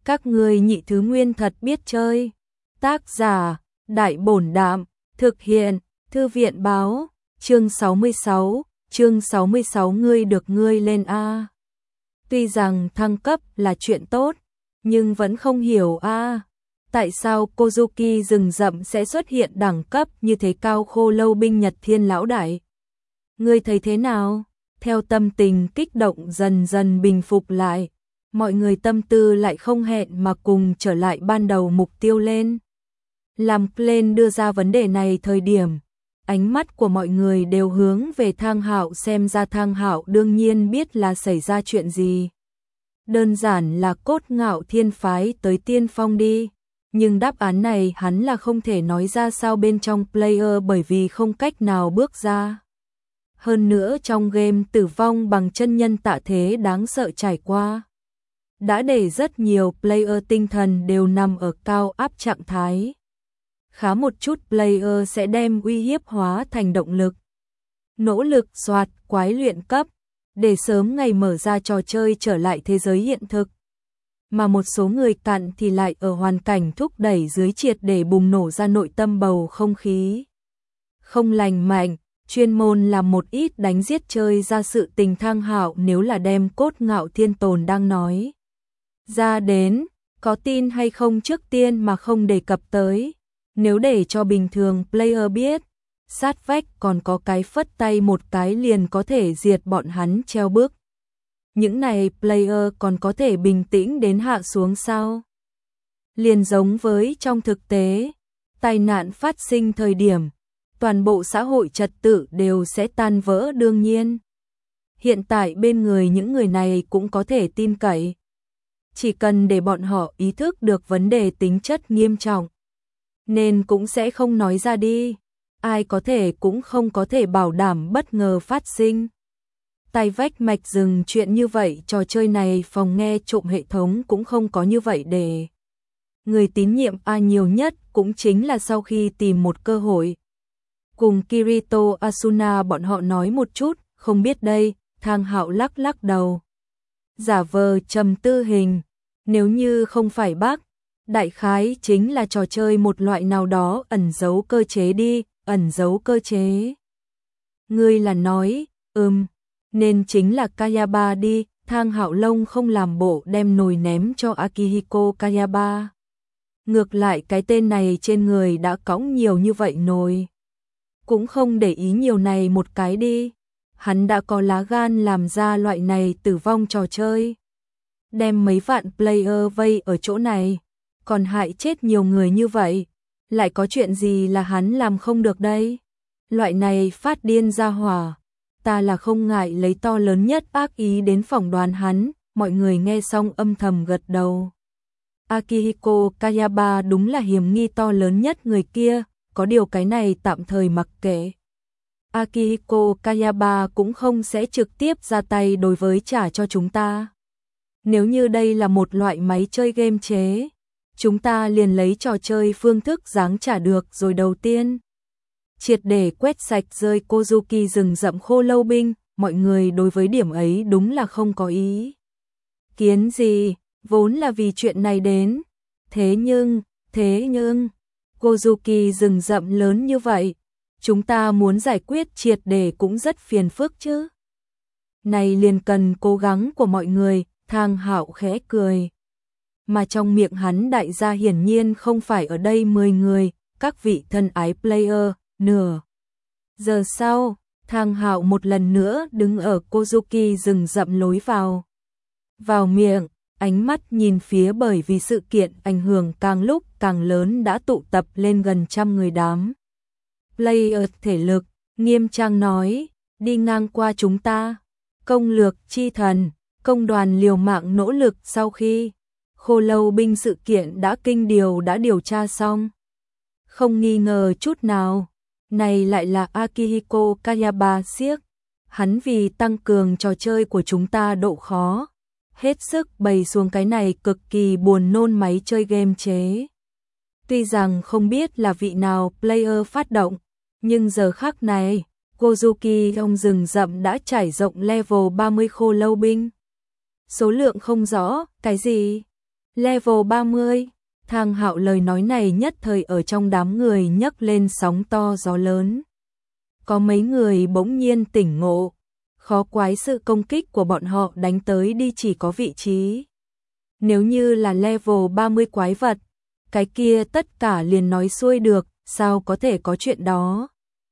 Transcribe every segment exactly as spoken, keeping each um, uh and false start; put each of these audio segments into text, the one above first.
Các ngươi nhị thứ nguyên thật biết chơi. Tác giả, Đại Bổn Đạm, thực hiện, Thư viện Báo, chương sáu mươi sáu, chương sáu mươi sáu ngươi được ngươi lên a. Tuy rằng thăng cấp là chuyện tốt, nhưng vẫn không hiểu a, tại sao Kozuki rừng rậm sẽ xuất hiện đẳng cấp như thế cao khô lâu binh Nhật Thiên lão đại. Ngươi thấy thế nào? Theo tâm tình kích động dần dần bình phục lại, mọi người tâm tư lại không hẹn mà cùng trở lại ban đầu mục tiêu lên. Làm lên đưa ra vấn đề này thời điểm, ánh mắt của mọi người đều hướng về Thang Hạo, xem ra Thang Hạo đương nhiên biết là xảy ra chuyện gì. Đơn giản là Cốt Ngạo Thiên phái tới tiên phong đi, nhưng đáp án này hắn là không thể nói ra sao bên trong player bởi vì không cách nào bước ra. Hơn nữa trong game tử vong bằng chân nhân tạ thế đáng sợ trải qua, đã để rất nhiều player tinh thần đều nằm ở cao áp trạng thái. Khá một chút player sẽ đem uy hiếp hóa thành động lực, nỗ lực soạt quái luyện cấp, để sớm ngày mở ra trò chơi trở lại thế giới hiện thực. Mà một số người cạn thì lại ở hoàn cảnh thúc đẩy dưới triệt để bùng nổ ra nội tâm bầu không khí không lành mạnh, chuyên môn làm một ít đánh giết chơi ra sự tình. Thang Hạo nếu là đem Cốt Ngạo Thiên tồn đang nói ra đến, có tin hay không trước tiên mà không đề cập tới. Nếu để cho bình thường player biết, sát vách còn có cái phất tay một cái liền có thể diệt bọn hắn treo bước. Những này player còn có thể bình tĩnh đến hạ xuống sao? Liền giống với trong thực tế, tai nạn phát sinh thời điểm, toàn bộ xã hội trật tự đều sẽ tan vỡ đương nhiên. Hiện tại bên người những người này cũng có thể tin cậy. Chỉ cần để bọn họ ý thức được vấn đề tính chất nghiêm trọng, nên cũng sẽ không nói ra đi. Ai có thể cũng không có thể bảo đảm bất ngờ phát sinh. Tay vách mạch rừng chuyện như vậy, trò chơi này phòng nghe trộm hệ thống cũng không có như vậy để người tín nhiệm a nhiều nhất cũng chính là sau khi tìm một cơ hội. Cùng Kirito Asuna bọn họ nói một chút, không biết đây. Thang Hạo lắc lắc đầu, giả vờ trầm tư hình, nếu như không phải bác, đại khái chính là trò chơi một loại nào đó ẩn giấu cơ chế đi, ẩn giấu cơ chế. Ngươi là nói, ừm, nên chính là Kayaba đi. Thang Hạo lông không làm bộ đem nồi ném cho Akihiko Kayaba. Ngược lại cái tên này trên người đã cõng nhiều như vậy nồi, cũng không để ý nhiều này một cái đi. Hắn đã có lá gan làm ra loại này tử vong trò chơi, đem mấy vạn player vây ở chỗ này, còn hại chết nhiều người như vậy, lại có chuyện gì là hắn làm không được đây? Loại này phát điên ra hỏa, ta là không ngại lấy to lớn nhất ác ý đến phỏng đoán hắn. Mọi người nghe xong âm thầm gật đầu. Akihiko Kayaba đúng là hiểm nghi to lớn nhất người kia, có điều cái này tạm thời mặc kệ. Akihiko Kayaba cũng không sẽ trực tiếp ra tay đối với trả cho chúng ta. Nếu như đây là một loại máy chơi game chế, chúng ta liền lấy trò chơi phương thức giáng trả được rồi. Đầu tiên, triệt để quét sạch rơi Kozuki rừng rậm khô lâu binh. Mọi người đối với điểm ấy đúng là không có ý kiến gì, vốn là vì chuyện này đến. Thế nhưng, thế nhưng, Kozuki rừng rậm lớn như vậy, chúng ta muốn giải quyết triệt để cũng rất phiền phức chứ. Này liền cần cố gắng của mọi người. Thang Hạo khẽ cười, mà trong miệng hắn đại gia hiển nhiên không phải ở đây mười người, các vị thân ái player. Nửa giờ sau, Thang Hạo một lần nữa đứng ở Kozuki rừng rậm lối vào. Vào miệng, ánh mắt nhìn phía bởi vì sự kiện ảnh hưởng càng lúc càng lớn đã tụ tập lên gần trăm người đám player thể lực, nghiêm trang nói, đi ngang qua chúng ta, công lược chi thần, công đoàn liều mạng nỗ lực. Sau khi khô lâu binh sự kiện đã kinh điều đã điều tra xong, không nghi ngờ chút nào, này lại là Akihiko Kayaba siếc. Hắn vì tăng cường trò chơi của chúng ta độ khó, hết sức bày xuống cái này cực kỳ buồn nôn máy chơi game chế. Tuy rằng không biết là vị nào player phát động, nhưng giờ khắc này, Kozuki trong rừng rậm đã trải rộng level ba mươi khô lâu binh. Số lượng không rõ, cái gì? Level ba mươi. Thang Hạo lời nói này nhất thời ở trong đám người nhấc lên sóng to gió lớn. Có mấy người bỗng nhiên tỉnh ngộ, khó quái sự công kích của bọn họ đánh tới đi chỉ có vị trí. Nếu như là level ba mươi quái vật, cái kia tất cả liền nói xuôi được, sao có thể có chuyện đó.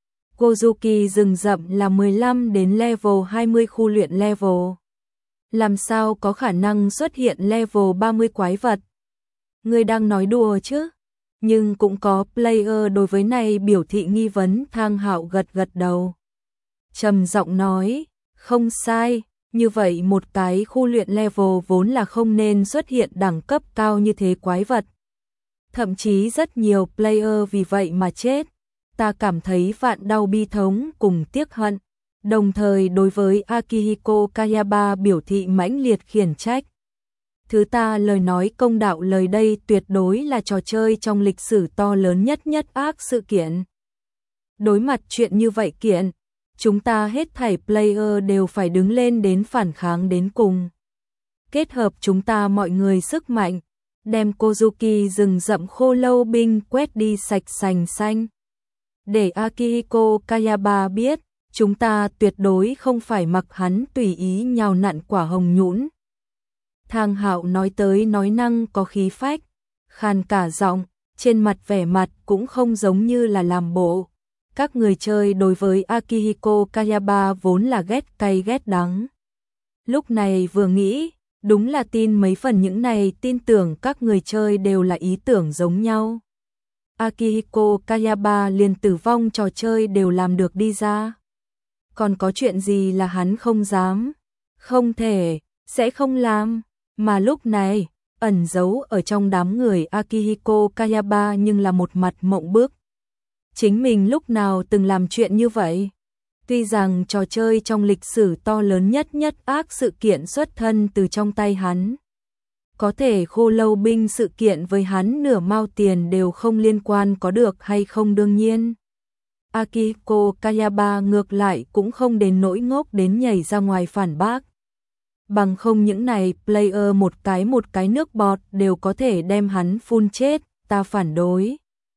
Gozuki rừng rậm là mười lăm đến level hai mươi khu luyện level. Làm sao có khả năng xuất hiện level ba mươi quái vật? Ngươi đang nói đùa chứ? Nhưng cũng có player đối với này biểu thị nghi vấn. Thang Hạo gật gật đầu, trầm giọng nói, không sai, như vậy một cái khu luyện level vốn là không nên xuất hiện đẳng cấp cao như thế quái vật. Thậm chí rất nhiều player vì vậy mà chết. Ta cảm thấy vạn đau bi thống cùng tiếc hận, đồng thời đối với Akihiko Kayaba biểu thị mãnh liệt khiển trách. Thứ ta lời nói công đạo, lời đây tuyệt đối là trò chơi trong lịch sử to lớn nhất nhất ác sự kiện. Đối mặt chuyện như vậy kiện, chúng ta hết thảy player đều phải đứng lên đến phản kháng đến cùng. Kết hợp chúng ta mọi người sức mạnh, đem Gozuki rừng rậm khô lâu binh quét đi sạch sành xanh. Để Akihiko Kayaba biết, chúng ta tuyệt đối không phải mặc hắn tùy ý nhào nặn quả hồng nhũn. Thang Hạo nói tới nói năng có khí phách, khàn cả giọng, trên mặt vẻ mặt cũng không giống như là làm bộ. Các người chơi đối với Akihiko Kayaba vốn là ghét cay ghét đắng. Lúc này vừa nghĩ, đúng là tin mấy phần những này, tin tưởng các người chơi đều là ý tưởng giống nhau. Akihiko Kayaba liền tử vong trò chơi đều làm được đi ra. Còn có chuyện gì là hắn không dám? Không thể, sẽ không làm. Mà lúc này, ẩn giấu ở trong đám người Akihiko Kayaba nhưng là một mặt mộng bức. Chính mình lúc nào từng làm chuyện như vậy? Tuy rằng trò chơi trong lịch sử to lớn nhất nhất ác sự kiện xuất thân từ trong tay hắn. Có thể khô lâu binh sự kiện với hắn nửa mao tiền đều không liên quan, có được hay không đương nhiên. Akihiko Kayaba ngược lại cũng không đến nỗi ngốc đến nhảy ra ngoài phản bác. Bằng không những này player một cái một cái nước bọt đều có thể đem hắn phun chết, ta phản đối.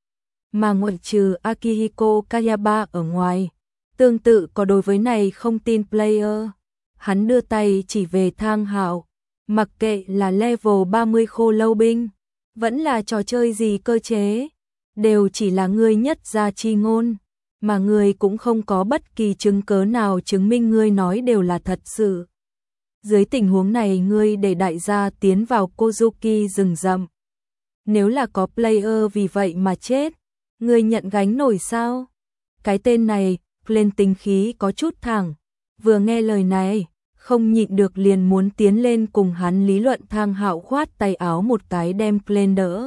Mà ngoại trừ Akihiko Kayaba ở ngoài, tương tự có đối với này không tin player. Hắn đưa tay chỉ về Thang Hạo, mặc kệ là level ba mươi khô lâu binh, vẫn là trò chơi gì cơ chế, đều chỉ là ngươi nhất gia chi ngôn, mà ngươi cũng không có bất kỳ chứng cớ nào chứng minh ngươi nói đều là thật sự. Dưới tình huống này ngươi để đại gia tiến vào Gozuki rừng rậm. Nếu là có player vì vậy mà chết, ngươi nhận gánh nổi sao? Cái tên này, lên tính khí có chút thẳng, vừa nghe lời này, không nhịn được liền muốn tiến lên cùng hắn lý luận. Thang Hạo khoát tay áo một cái đem lên đỡ.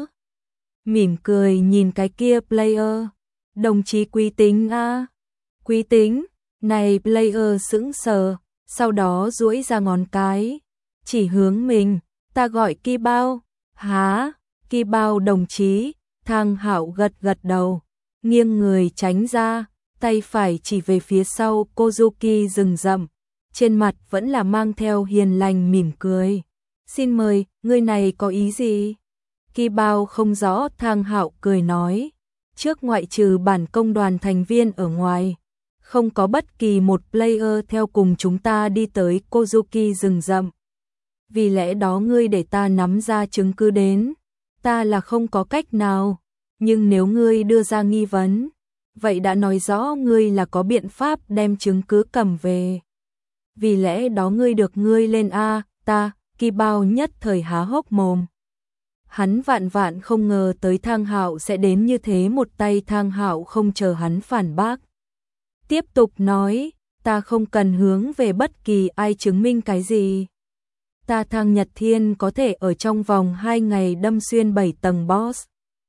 Mỉm cười nhìn cái kia player, đồng chí Quý Tính a. À? Quý Tính, này player sững sờ, sau đó duỗi ra ngón cái, chỉ hướng mình, ta gọi Ki Bao. Hả? Ki Bao đồng chí. Thang Hạo gật gật đầu, nghiêng người tránh ra, tay phải chỉ về phía sau Gozuki rừng rậm, trên mặt vẫn là mang theo hiền lành mỉm cười. Xin mời, ngươi này có ý gì? Ki Bao không rõ. Thang Hạo cười nói, trước ngoại trừ bản công đoàn thành viên ở ngoài, không có bất kỳ một player theo cùng chúng ta đi tới Gozuki rừng rậm. Vì lẽ đó ngươi để ta nắm ra chứng cứ đến, ta là không có cách nào, nhưng nếu ngươi đưa ra nghi vấn, vậy đã nói rõ ngươi là có biện pháp đem chứng cứ cầm về. Vì lẽ đó ngươi được ngươi lên a. Ta. Ki Bao nhất thời há hốc mồm. Hắn vạn vạn không ngờ tới Thang Hạo sẽ đến như thế một tay. Thang Hạo không chờ hắn phản bác, tiếp tục nói, ta không cần hướng về bất kỳ ai chứng minh cái gì. Ta Thang Nhật Thiên có thể ở trong vòng hai ngày đâm xuyên bảy tầng boss.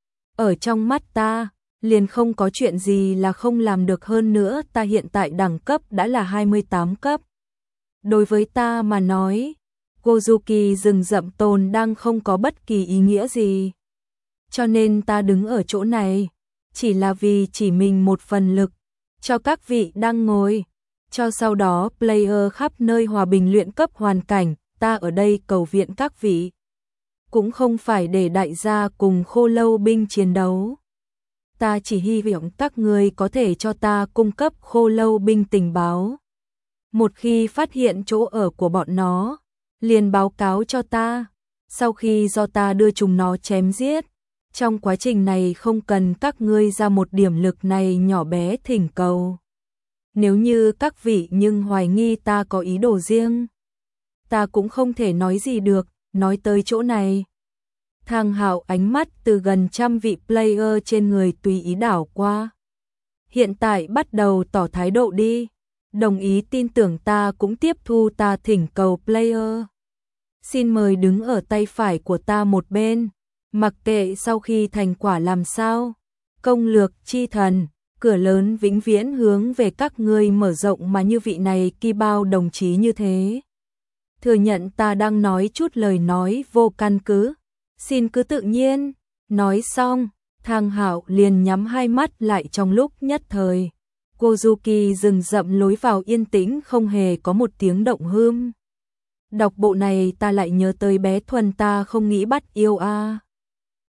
Ở trong mắt ta, liền không có chuyện gì là không làm được, hơn nữa ta hiện tại đẳng cấp đã là hai mươi tám cấp. Đối với ta mà nói, Gozuki rừng rậm tồn đang không có bất kỳ ý nghĩa gì. Cho nên ta đứng ở chỗ này, chỉ là vì chỉ mình một phần lực, cho các vị đang ngồi, cho sau đó player khắp nơi hòa bình luyện cấp hoàn cảnh, ta ở đây cầu viện các vị. cũng không phải để đại gia cùng Khô Lâu binh chiến đấu. Ta chỉ hy vọng các ngươi có thể cho ta cung cấp Khô Lâu binh tình báo. Một khi phát hiện chỗ ở của bọn nó, liền báo cáo cho ta, sau khi do ta đưa chúng nó chém giết. Trong quá trình này không cần các ngươi ra một điểm lực này nhỏ bé thỉnh cầu. Nếu như các vị nhưng hoài nghi ta có ý đồ riêng, ta cũng không thể nói gì được. Nói tới chỗ này, Thang Hạo ánh mắt từ gần trăm vị player trên người tùy ý đảo qua. Hiện tại bắt đầu tỏ thái độ đi, đồng ý tin tưởng ta cũng tiếp thu ta thỉnh cầu player. Xin mời đứng ở tay phải của ta một bên, mặc kệ sau khi thành quả làm sao. Công lược chi thần, cửa lớn vĩnh viễn hướng về các ngươi mở rộng mà như vị này Ki Bao đồng chí như thế. Thừa nhận ta đang nói chút lời nói vô căn cứ, xin cứ tự nhiên. Nói xong, Thang Hạo liền nhắm hai mắt lại trong lúc nhất thời. Kozuki rừng rậm lối vào yên tĩnh không hề có một tiếng động hươm. Đọc bộ này ta lại nhớ tới bé Thuần ta không nghĩ bắt yêu a.